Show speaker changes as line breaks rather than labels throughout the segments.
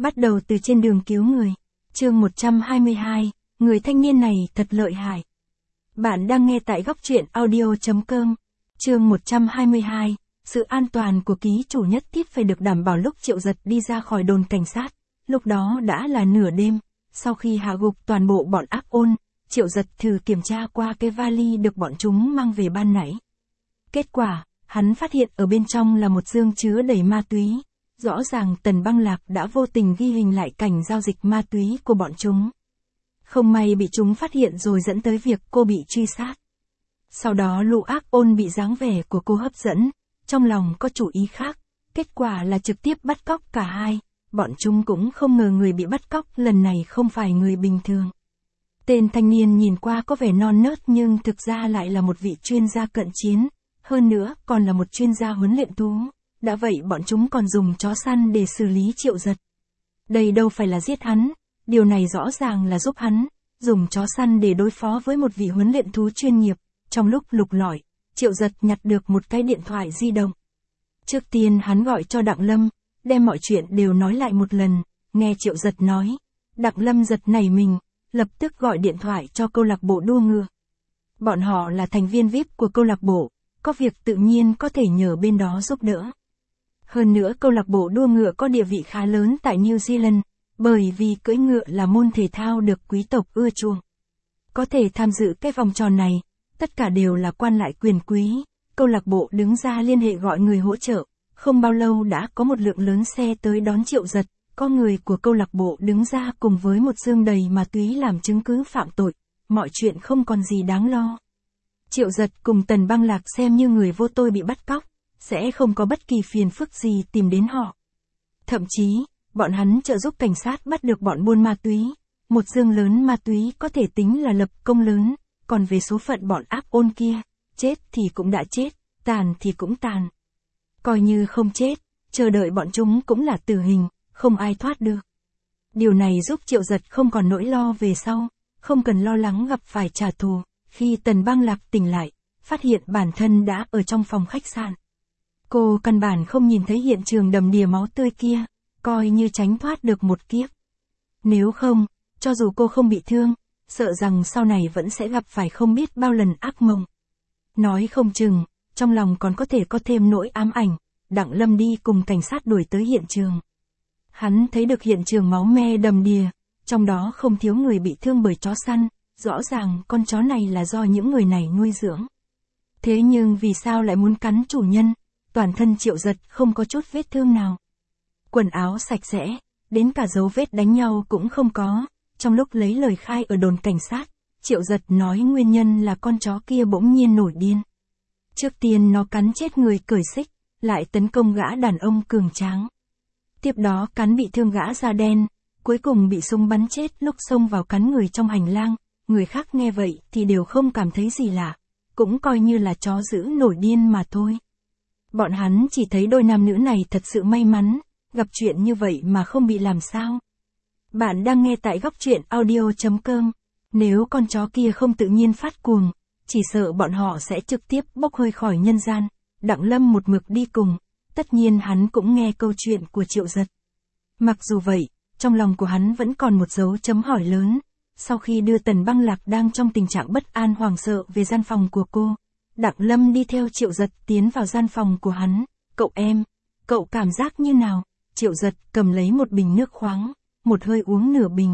Bắt đầu từ trên đường cứu người. Chương 122, người thanh niên này thật lợi hại. Bạn đang nghe tại góc truyện audio.com. Chương 122, sự an toàn của ký chủ nhất thiết phải được đảm bảo. Lúc Triệu Giật đi ra khỏi đồn cảnh sát, lúc đó đã là nửa đêm. Sau khi hạ gục toàn bộ bọn ác ôn, Triệu Giật thử kiểm tra qua cái vali được bọn chúng mang về ban nãy. Kết quả, hắn phát hiện ở bên trong là một dương chứa đầy ma túy. Rõ ràng Tần Băng Lạc đã vô tình ghi hình lại cảnh giao dịch ma túy của bọn chúng. Không may bị chúng phát hiện rồi dẫn tới việc cô bị truy sát. Sau đó lũ ác ôn bị dáng vẻ của cô hấp dẫn, trong lòng có chủ ý khác, kết quả là trực tiếp bắt cóc cả hai. Bọn chúng cũng không ngờ người bị bắt cóc lần này không phải người bình thường. Tên thanh niên nhìn qua có vẻ non nớt nhưng thực ra lại là một vị chuyên gia cận chiến, hơn nữa còn là một chuyên gia huấn luyện thú. Đã vậy bọn chúng còn dùng chó săn để xử lý Triệu Giật. Đây đâu phải là giết hắn, điều này rõ ràng là giúp hắn, dùng chó săn để đối phó với một vị huấn luyện thú chuyên nghiệp. Trong lúc lục lọi, Triệu Giật nhặt được một cái điện thoại di động. Trước tiên hắn gọi cho Đặng Lâm, đem mọi chuyện đều nói lại một lần. Nghe Triệu Giật nói, Đặng Lâm giật nảy mình, lập tức gọi điện thoại cho câu lạc bộ đua ngựa. Bọn họ là thành viên VIP của câu lạc bộ, có việc tự nhiên có thể nhờ bên đó giúp đỡ. Hơn nữa câu lạc bộ đua ngựa có địa vị khá lớn tại New Zealand, bởi vì cưỡi ngựa là môn thể thao được quý tộc ưa chuộng. Có thể tham dự cái vòng tròn này, tất cả đều là quan lại quyền quý. Câu lạc bộ đứng ra liên hệ gọi người hỗ trợ, không bao lâu đã có một lượng lớn xe tới đón Triệu Giật. Có người của câu lạc bộ đứng ra cùng với một dương đầy ma túy làm chứng cứ phạm tội, mọi chuyện không còn gì đáng lo. Triệu Giật cùng Tần Băng Lạc xem như người vô tội bị bắt cóc, sẽ không có bất kỳ phiền phức gì tìm đến họ. Thậm chí, bọn hắn trợ giúp cảnh sát bắt được bọn buôn ma túy. Một dương lớn ma túy có thể tính là lập công lớn, còn về số phận bọn ác ôn kia, chết thì cũng đã chết, tàn thì cũng tàn. Coi như không chết, chờ đợi bọn chúng cũng là tử hình, không ai thoát được. Điều này giúp Triệu Giật không còn nỗi lo về sau, không cần lo lắng gặp phải trả thù. Khi Tần Băng Lạc tỉnh lại, phát hiện bản thân đã ở trong phòng khách sạn. Cô căn bản không nhìn thấy hiện trường đầm đìa máu tươi kia, coi như tránh thoát được một kiếp. Nếu không, cho dù cô không bị thương, sợ rằng sau này vẫn sẽ gặp phải không biết bao lần ác mộng. Nói không chừng, trong lòng còn có thể có thêm nỗi ám ảnh. Đặng Lâm đi cùng cảnh sát đuổi tới hiện trường. Hắn thấy được hiện trường máu me đầm đìa, trong đó không thiếu người bị thương bởi chó săn, rõ ràng con chó này là do những người này nuôi dưỡng. Thế nhưng vì sao lại muốn cắn chủ nhân? Toàn thân Triệu Giật không có chút vết thương nào. Quần áo sạch sẽ, đến cả dấu vết đánh nhau cũng không có. Trong lúc lấy lời khai ở đồn cảnh sát, Triệu Giật nói nguyên nhân là con chó kia bỗng nhiên nổi điên. Trước tiên nó cắn chết người cởi xích, lại tấn công gã đàn ông cường tráng. Tiếp đó cắn bị thương gã da đen, cuối cùng bị súng bắn chết lúc xông vào cắn người trong hành lang. Người khác nghe vậy thì đều không cảm thấy gì lạ, cũng coi như là chó dữ nổi điên mà thôi. Bọn hắn chỉ thấy đôi nam nữ này thật sự may mắn, gặp chuyện như vậy mà không bị làm sao. Bạn đang nghe tại góc truyện audio.com. Nếu con chó kia không tự nhiên phát cuồng, chỉ sợ bọn họ sẽ trực tiếp bốc hơi khỏi nhân gian. Đặng Lâm một mực đi cùng, tất nhiên hắn cũng nghe câu chuyện của Triệu Giật. Mặc dù vậy, trong lòng của hắn vẫn còn một dấu chấm hỏi lớn. Sau khi đưa Tần Băng Lạc đang trong tình trạng bất an hoảng sợ về gian phòng của cô, Đặng Lâm đi theo Triệu Giật tiến vào gian phòng của hắn. Cậu em, cậu cảm giác như nào? Triệu Giật cầm lấy một bình nước khoáng, một hơi uống nửa bình.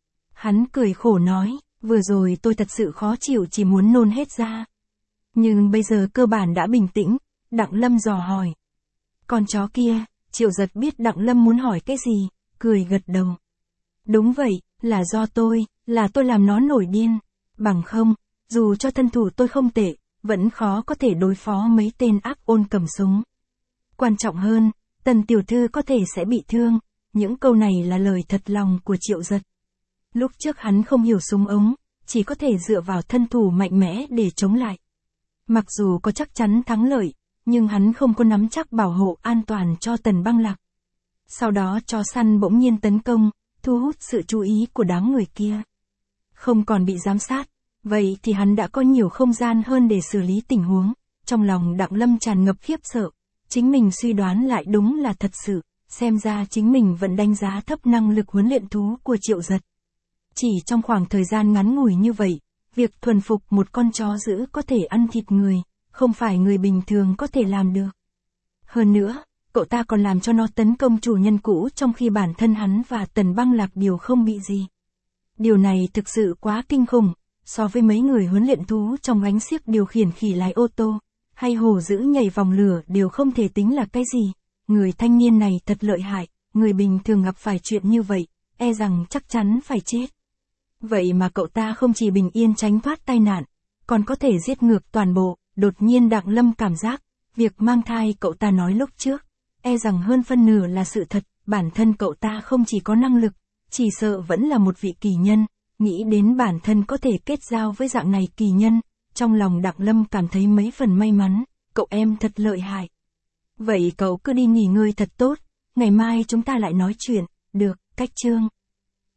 Hắn cười khổ nói, vừa rồi tôi thật sự khó chịu chỉ muốn nôn hết ra. Nhưng bây giờ cơ bản đã bình tĩnh. Đặng Lâm dò hỏi. Con chó kia, Triệu Giật biết Đặng Lâm muốn hỏi cái gì, cười gật đầu. Đúng vậy, là do tôi làm nó nổi điên. Bằng không, dù cho thân thủ tôi không tệ, vẫn khó có thể đối phó mấy tên ác ôn cầm súng. Quan trọng hơn, Tần tiểu thư có thể sẽ bị thương. Những câu này là lời thật lòng của Triệu Giật. Lúc trước hắn không hiểu súng ống, chỉ có thể dựa vào thân thủ mạnh mẽ để chống lại. Mặc dù có chắc chắn thắng lợi, nhưng hắn không có nắm chắc bảo hộ an toàn cho Tần Băng Lạc. Sau đó chó săn bỗng nhiên tấn công, thu hút sự chú ý của đám người kia. Không còn bị giám sát, vậy thì hắn đã có nhiều không gian hơn để xử lý tình huống. Trong lòng Đặng Lâm tràn ngập khiếp sợ, chính mình suy đoán lại đúng là thật sự. xem ra chính mình vẫn đánh giá thấp năng lực huấn luyện thú của Triệu Giật. Chỉ trong khoảng thời gian ngắn ngủi như vậy, việc thuần phục một con chó dữ có thể ăn thịt người, không phải người bình thường có thể làm được. Hơn nữa, cậu ta còn làm cho nó tấn công chủ nhân cũ trong khi bản thân hắn và Tần Băng Lạc đều không bị gì. Điều này thực sự quá kinh khủng, so với mấy người huấn luyện thú trong gánh xiếc điều khiển khỉ lái ô tô, hay hổ dữ nhảy vòng lửa đều không thể tính là cái gì. Người thanh niên này thật lợi hại, người bình thường gặp phải chuyện như vậy, e rằng chắc chắn phải chết. Vậy mà cậu ta không chỉ bình yên tránh thoát tai nạn, còn có thể giết ngược toàn bộ. Đột nhiên Đặng Lâm cảm giác, việc mang thai cậu ta nói lúc trước, e rằng hơn phân nửa là sự thật, bản thân cậu ta không chỉ có năng lực, chỉ sợ vẫn là một vị kỳ nhân. Nghĩ đến bản thân có thể kết giao với dạng này kỳ nhân, trong lòng Đặng Lâm cảm thấy mấy phần may mắn, cậu em thật lợi hại. Vậy cậu cứ đi nghỉ ngơi thật tốt, ngày mai chúng ta lại nói chuyện, được, Cách Chương.